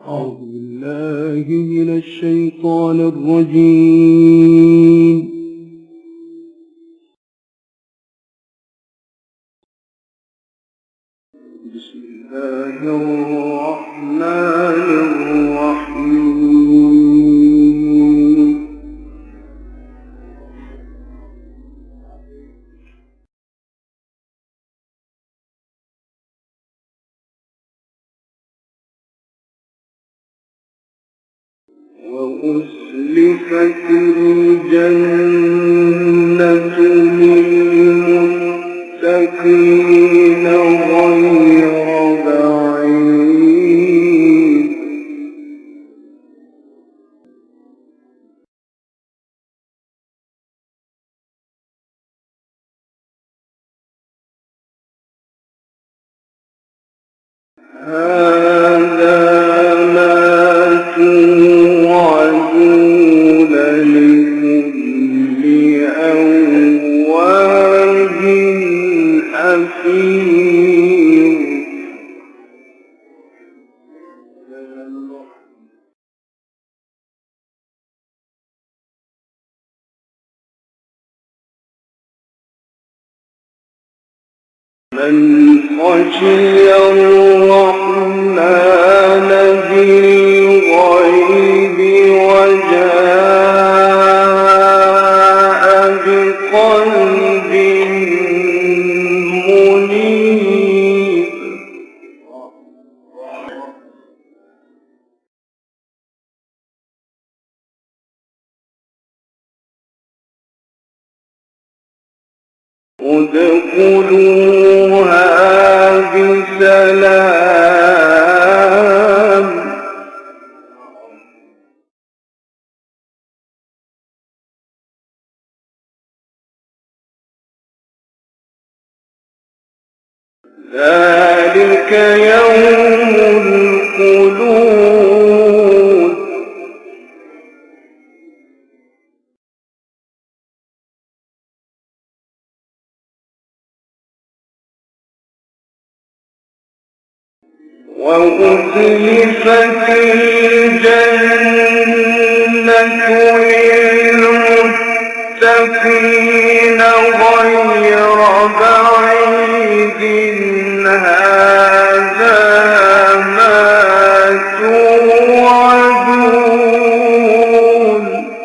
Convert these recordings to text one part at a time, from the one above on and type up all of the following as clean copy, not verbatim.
أعوذ بالله من الشيطان الرجيم. بسم الله الرحمن الرحيم. وأزلفت الجنة للمتقين غير بعيد. هذا ما توعدون لكل أواب حفيظ. من خشي الرحمن بالغيب وجاء بقلب منيب. ادخلوها بسلام. ذلك يوم الخلود. وأزلفت الجنة للمتقين غير بعيد. هذا ما توعدون.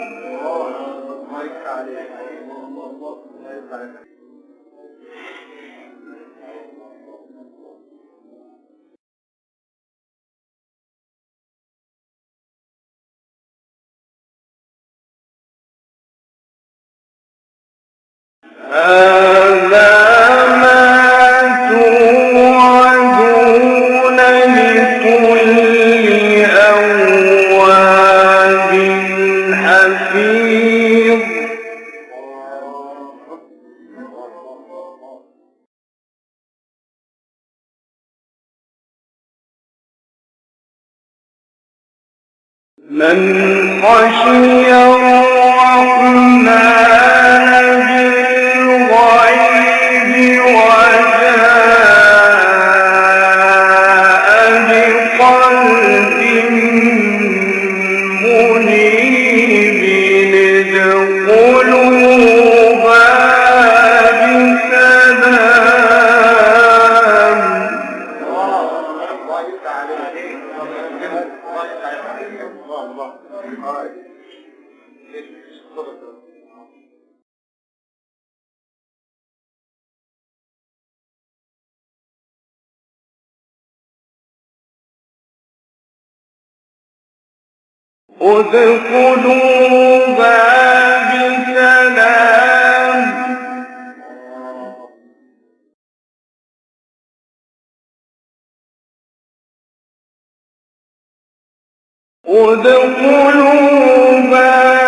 هذا ما توعدون لكل أواب حفيظ. من خشي الرحمن بالغيب وجاء بقلب منيب. ادخلوها بسلام. ادخلوها بسلام. ادخلوها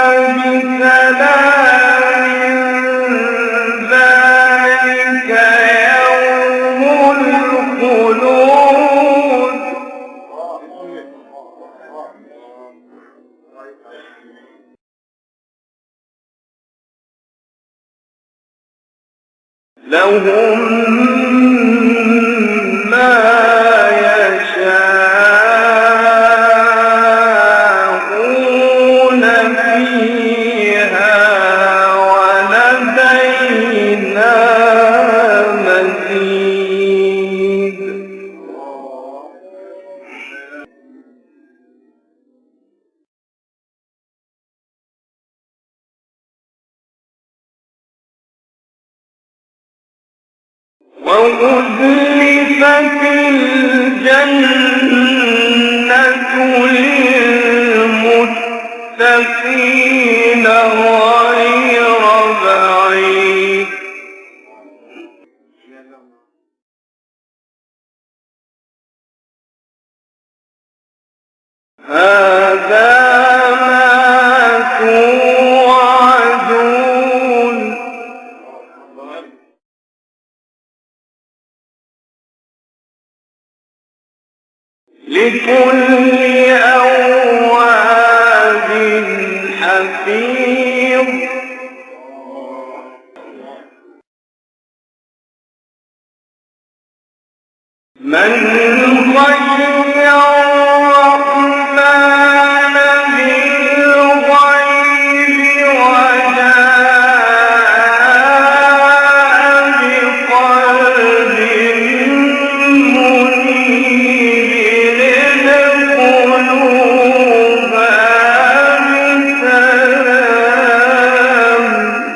بسلام. ذلك يوم الخلود. لهم ما يشاءون وأزلفت الجنة للمتقين غير بعيد هذا ما توعدون لكل أواب حفيظ من خشي الرحمن بالغيب وجاء بقلب منيب ادخلوها بسلام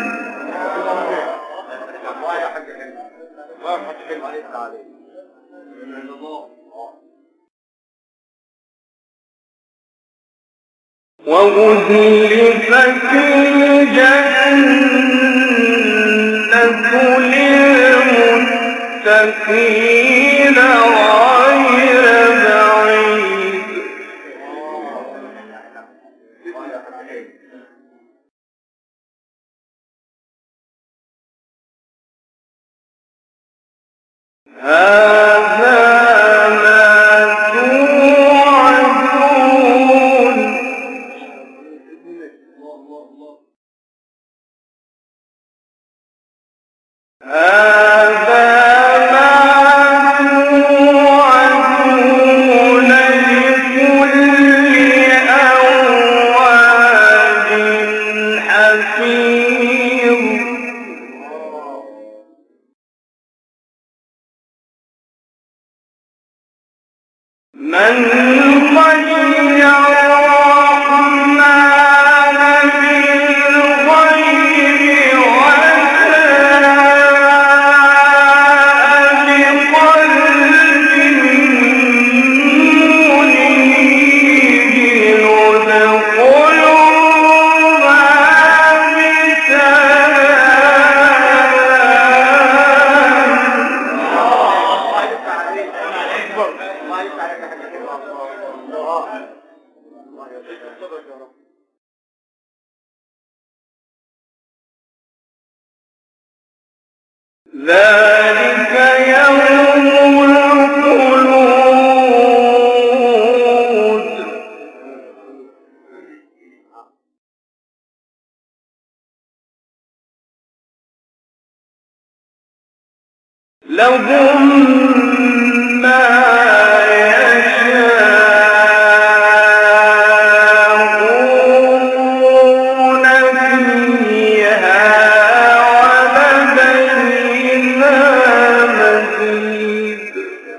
وأزلفت الجنة للمتقين غير بعيد هذا ما توعدون هذا ما توعدون لكل أواب حفيظ من خشي الرحمن بالغيب وجاء بقلب منيب ادخلوها بسلام ذلك يوم الخلود لهم ما يشاءون فيها ولدينا مزيد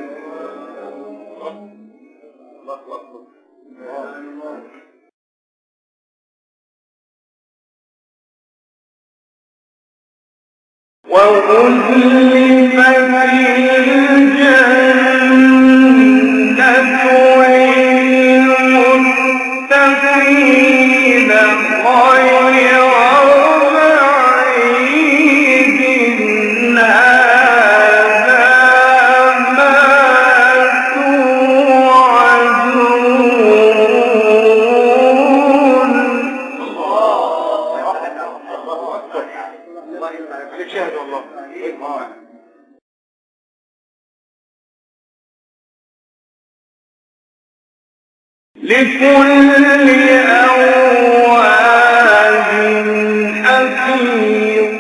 وأزلفت الجنة للمتقين غير بعيد هذا ما توعدون لكل أواب حفيظ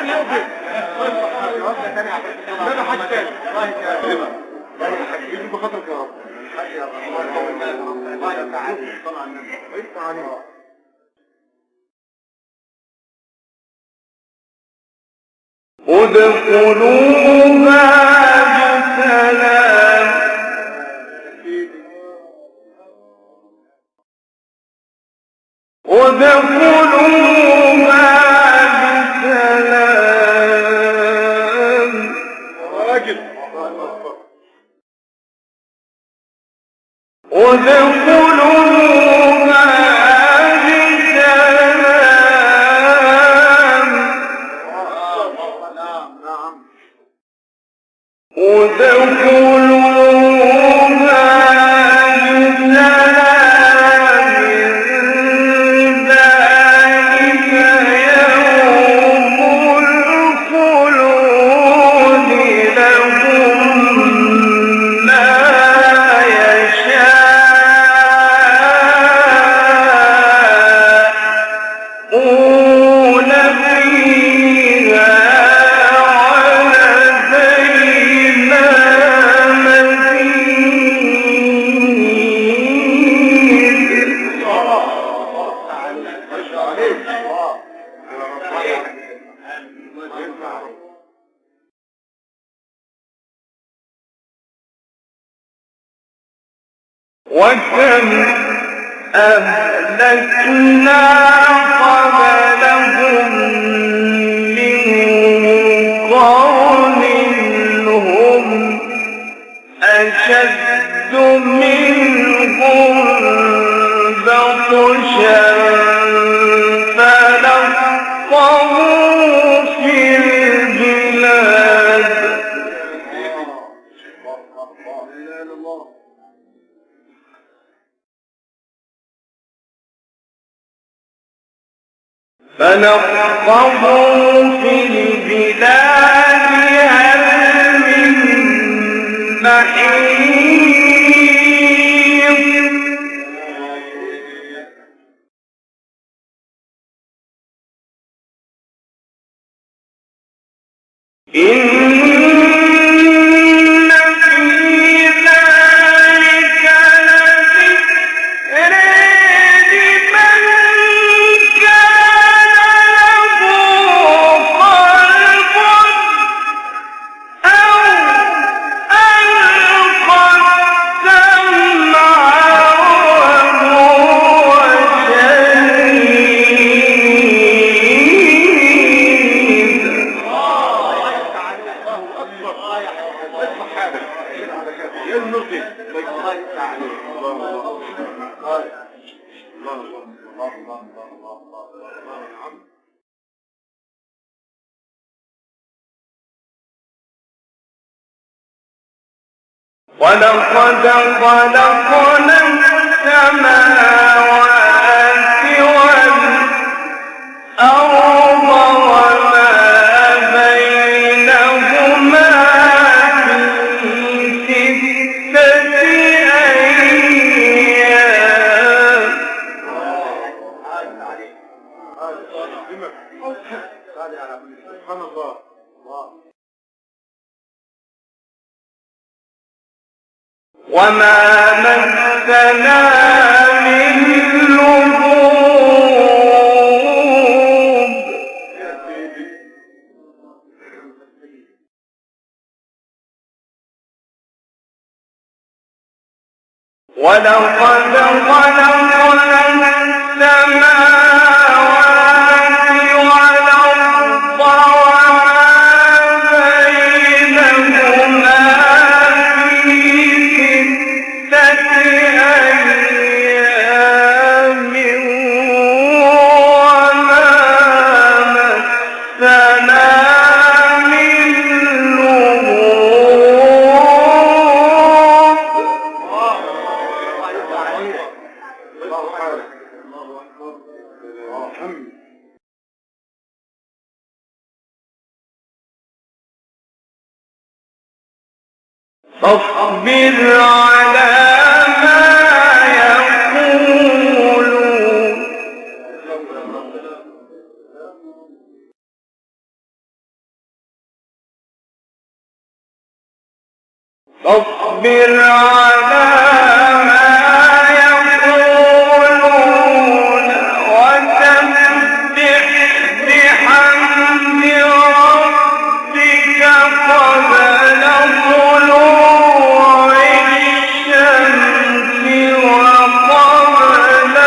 ادخلوها بسلام ادخلوها بسلام ادخلوها وكم أهلكنا قبلهم من قرن هم أشد منهم بطشا فنقبوا في البلاد هل من محيص ولقد خلقنا السماوات والأرض وما بينهما في 6 أيام سبحان الله. وما مسنا من لغوب ولقد خلقنا السماوات والأرض وما بينهما أيام وما مسنا من لغوب فاصبر على فاصبر على ما يقولون وسبح بحمد ربك قبل طلوع الشمس وقبل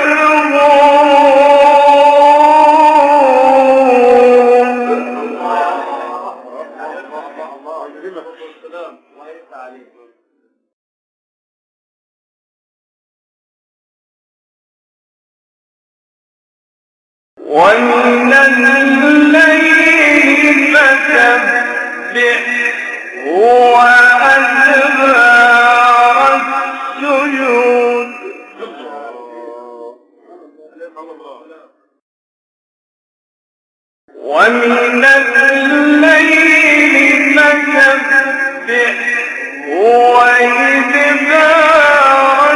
ومن الليل فسبحه وأدبار السجود ومن الليل فسبحه وأدبار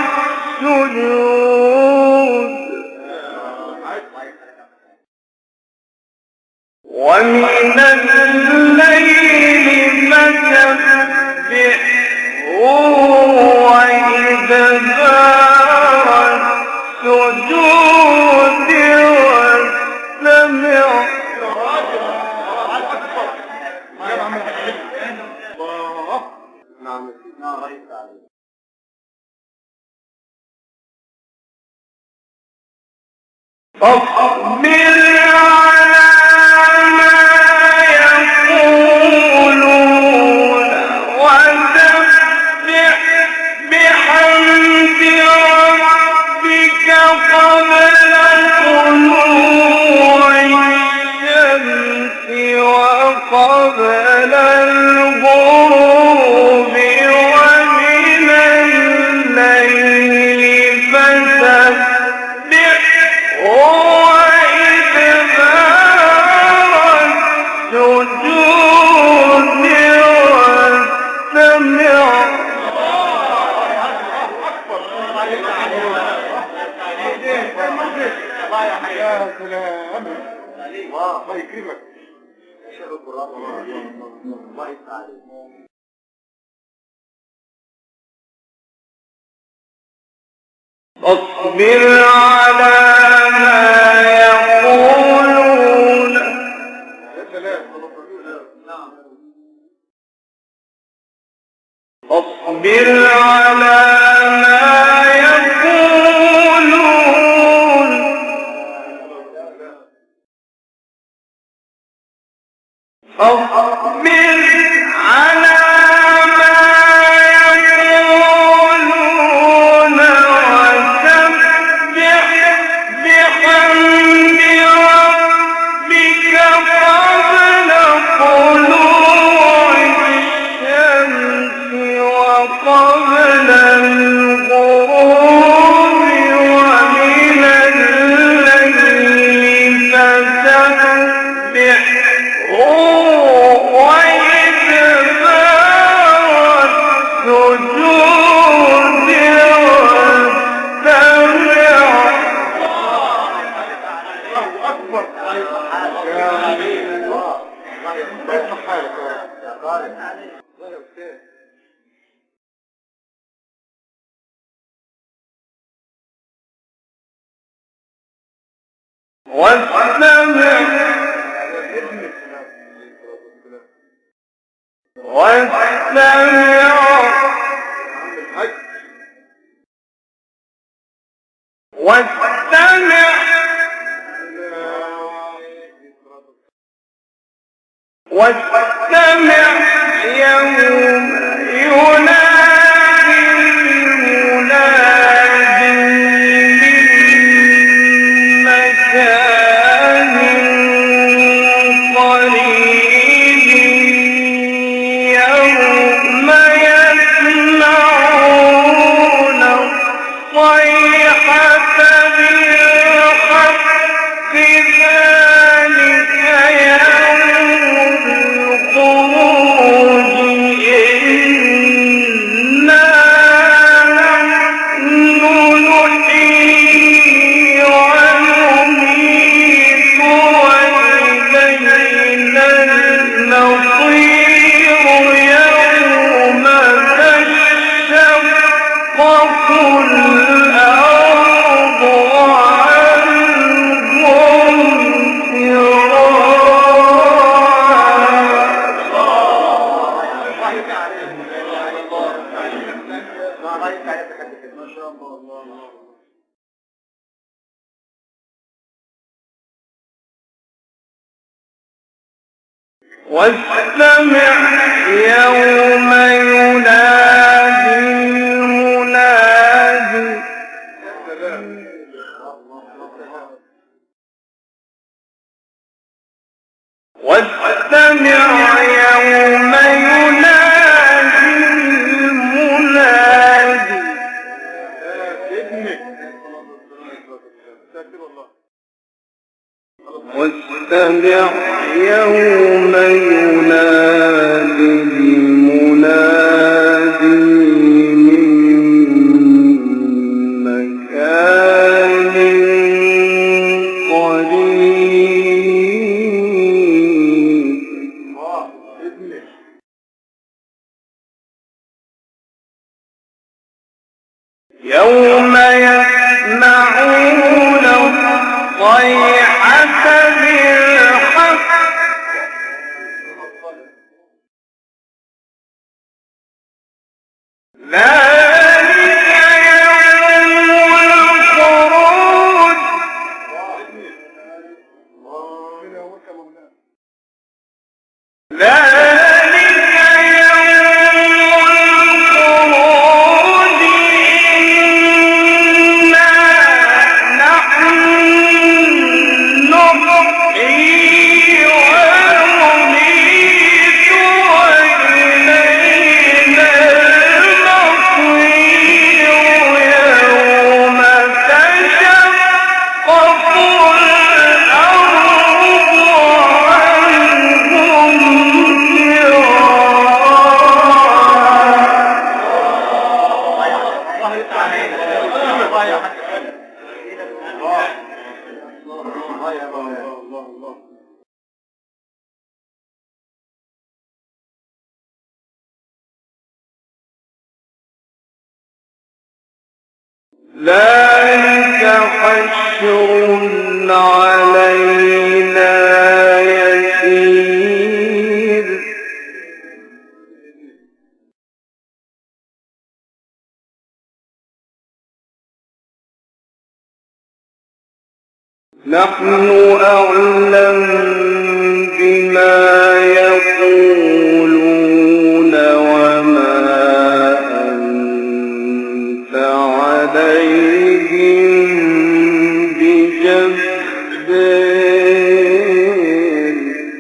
السجود ومن الليل فسبحه وإدبار السجود واستمع فاصبر على ما يقولون وسبح بحمد ربك قبل طلوع الشمس وقبل الغروب ومن الليل فسبح وإدبار السجود واستمع يا سلام الله يكرمك شيخ القرآن الله يفتح عليك اصبر على ما يقولون يا سلام اصبر على ما يقولون اصبر على ما يقولون وسبح بحمد ربك قبل طلوع الشمس وقبل الغروب ومن الليل فسبح وإدبار السجود واستمع يوم ينادي المنادي من مكان قريب يوم يسمعون الصيحة بالحق ذلك يوم الخروج إنا واستمع يوم ينادي المنادي واستمع يوم ينادي المنادي واستمع يوم ينادي المنادي من مكان قريب يوم يسمعون الصيحة بالحق ذلك يوم الخروج ذلك يوم الخروج إنا نحن نحيي ونميت وإلينا المصير يوم تشقق ذلك حشر علينا يسير نحن أعلم بما يقولون وما أنت عليهم بجبار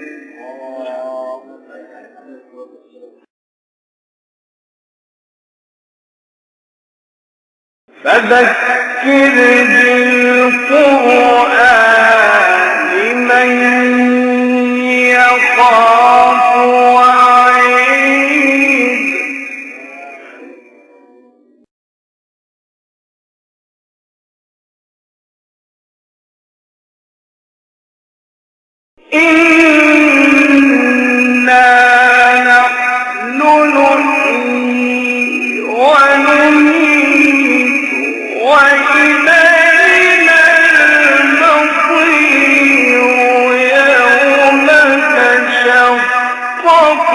فذكر بالقرآن من يخاف وعيد إنا نحن نحيي ونميت وإلينا المصير يوم تشقق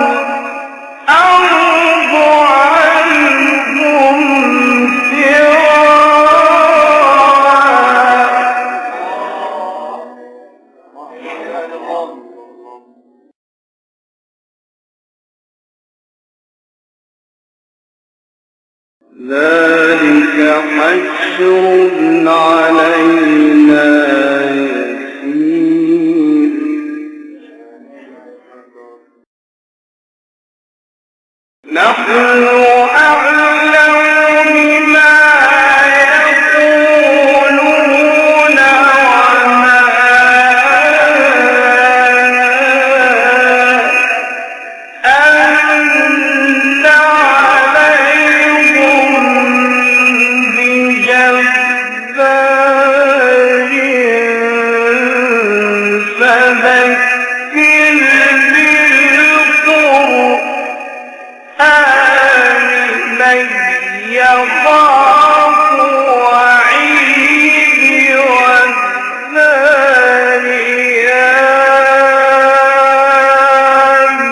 الأرض عنهم ذلك حشر علينا يسير نحن أعلم بما يقولون وما أنت عليهم بجبار فذكر بالقرآن من يخاف وعيد والذاريات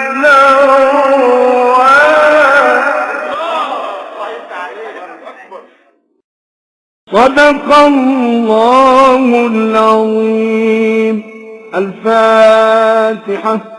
ذروا صدق الله العظيم. الفاتحة.